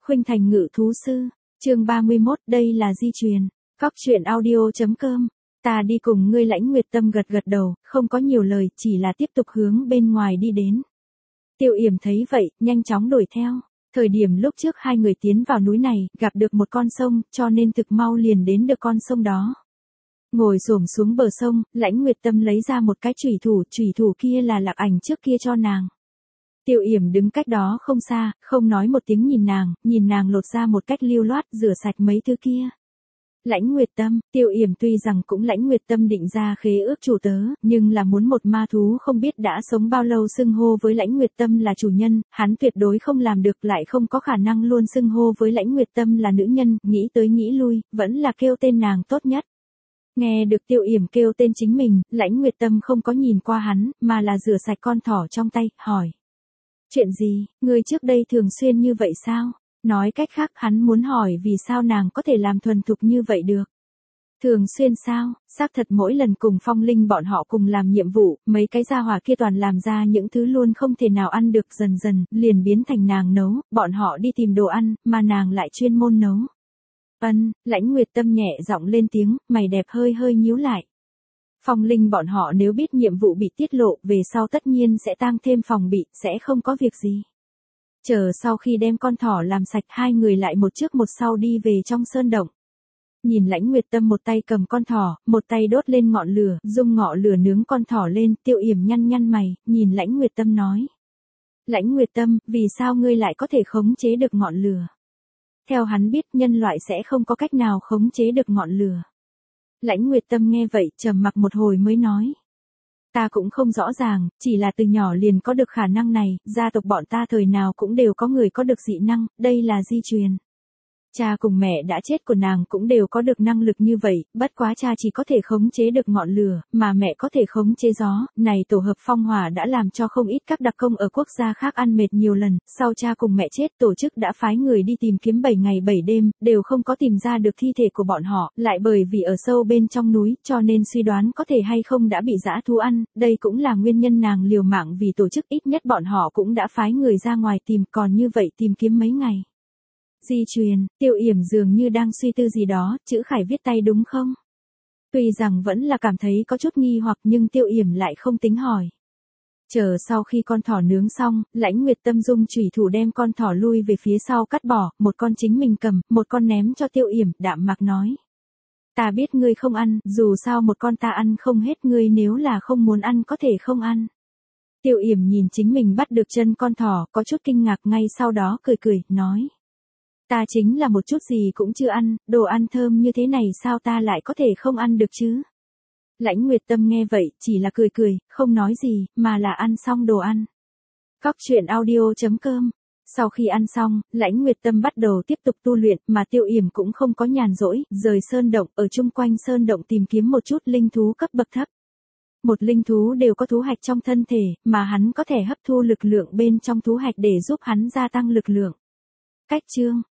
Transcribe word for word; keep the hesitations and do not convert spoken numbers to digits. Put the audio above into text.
Khuynh Thành Ngự Thú Sư, chương ba mươi mốt, đây là di truyền. Cóc truyện audio chấm com. Ta đi cùng ngươi. Lãnh Nguyệt Tâm gật gật đầu, không có nhiều lời, chỉ là tiếp tục hướng bên ngoài đi đến. Tiêu Yểm thấy vậy, nhanh chóng đuổi theo. Thời điểm lúc trước hai người tiến vào núi này, gặp được một con sông, cho nên thực mau liền đến được con sông đó. Ngồi xổm xuống bờ sông, Lãnh Nguyệt Tâm lấy ra một cái chủy thủ, chủy thủ kia là Lạc Ảnh trước kia cho nàng. Tiêu Yểm đứng cách đó không xa, không nói một tiếng nhìn nàng, nhìn nàng lột ra một cách lưu loát, rửa sạch mấy thứ kia. Lãnh Nguyệt Tâm, Tiêu Yểm tuy rằng cũng Lãnh Nguyệt Tâm định ra khế ước chủ tớ, nhưng là muốn một ma thú không biết đã sống bao lâu xưng hô với Lãnh Nguyệt Tâm là chủ nhân, hắn tuyệt đối không làm được, lại không có khả năng luôn xưng hô với Lãnh Nguyệt Tâm là nữ nhân, nghĩ tới nghĩ lui, vẫn là kêu tên nàng tốt nhất. Nghe được Tiêu Yểm kêu tên chính mình, Lãnh Nguyệt Tâm không có nhìn qua hắn, mà là rửa sạch con thỏ trong tay, hỏi. Chuyện gì, ngươi trước đây thường xuyên như vậy sao? Nói cách khác, hắn muốn hỏi vì sao nàng có thể làm thuần thục như vậy được. Thường xuyên sao? Xác thật mỗi lần cùng Phong Linh bọn họ cùng làm nhiệm vụ, mấy cái gia hỏa kia toàn làm ra những thứ luôn không thể nào ăn được, dần dần, liền biến thành nàng nấu, bọn họ đi tìm đồ ăn, mà nàng lại chuyên môn nấu. Ân, Lãnh Nguyệt Tâm nhẹ giọng lên tiếng, mày đẹp hơi hơi nhíu lại. Phong Linh bọn họ nếu biết nhiệm vụ bị tiết lộ, về sau tất nhiên sẽ tăng thêm phòng bị, sẽ không có việc gì. Chờ sau khi đem con thỏ làm sạch, hai người lại một trước một sau đi về trong sơn động. Nhìn Lãnh Nguyệt Tâm một tay cầm con thỏ, một tay đốt lên ngọn lửa, dùng ngọn lửa nướng con thỏ lên, Tiêu Yểm nhăn nhăn mày, nhìn Lãnh Nguyệt Tâm nói. Lãnh Nguyệt Tâm, vì sao ngươi lại có thể khống chế được ngọn lửa? Theo hắn biết, nhân loại sẽ không có cách nào khống chế được ngọn lửa. Lãnh Nguyệt Tâm nghe vậy, trầm mặc một hồi mới nói. Ta cũng không rõ ràng, chỉ là từ nhỏ liền có được khả năng này, gia tộc bọn ta thời nào cũng đều có người có được dị năng, đây là di truyền. Cha cùng mẹ đã chết của nàng cũng đều có được năng lực như vậy, bất quá cha chỉ có thể khống chế được ngọn lửa, mà mẹ có thể khống chế gió, này tổ hợp phong hỏa đã làm cho không ít các đặc công ở quốc gia khác ăn mệt nhiều lần, sau cha cùng mẹ chết tổ chức đã phái người đi tìm kiếm bảy ngày bảy đêm, đều không có tìm ra được thi thể của bọn họ, lại bởi vì ở sâu bên trong núi, cho nên suy đoán có thể hay không đã bị dã thú ăn, đây cũng là nguyên nhân nàng liều mạng vì tổ chức, ít nhất bọn họ cũng đã phái người ra ngoài tìm, còn như vậy tìm kiếm mấy ngày. Di truyền, Tiêu Yểm dường như đang suy tư gì đó, chữ khải viết tay đúng không? Tuy rằng vẫn là cảm thấy có chút nghi hoặc, nhưng Tiêu Yểm lại không tính hỏi. Chờ sau khi con thỏ nướng xong, Lãnh Nguyệt Tâm dùng chủy thủ đem con thỏ lui về phía sau cắt bỏ, một con chính mình cầm, một con ném cho Tiêu Yểm, đạm mạc nói. Ta biết ngươi không ăn, dù sao một con ta ăn không hết, ngươi nếu là không muốn ăn có thể không ăn. Tiêu Yểm nhìn chính mình bắt được chân con thỏ, có chút kinh ngạc, ngay sau đó cười cười, nói. Ta chính là một chút gì cũng chưa ăn, đồ ăn thơm như thế này sao ta lại có thể không ăn được chứ? Lãnh Nguyệt Tâm nghe vậy, chỉ là cười cười, không nói gì, mà là ăn xong đồ ăn. Cóc truyện audio chấm com. Sau khi ăn xong, Lãnh Nguyệt Tâm bắt đầu tiếp tục tu luyện, mà Tiêu Yểm cũng không có nhàn rỗi, rời sơn động, ở chung quanh sơn động tìm kiếm một chút linh thú cấp bậc thấp. Một linh thú đều có thú hạch trong thân thể, mà hắn có thể hấp thu lực lượng bên trong thú hạch để giúp hắn gia tăng lực lượng. Cách chương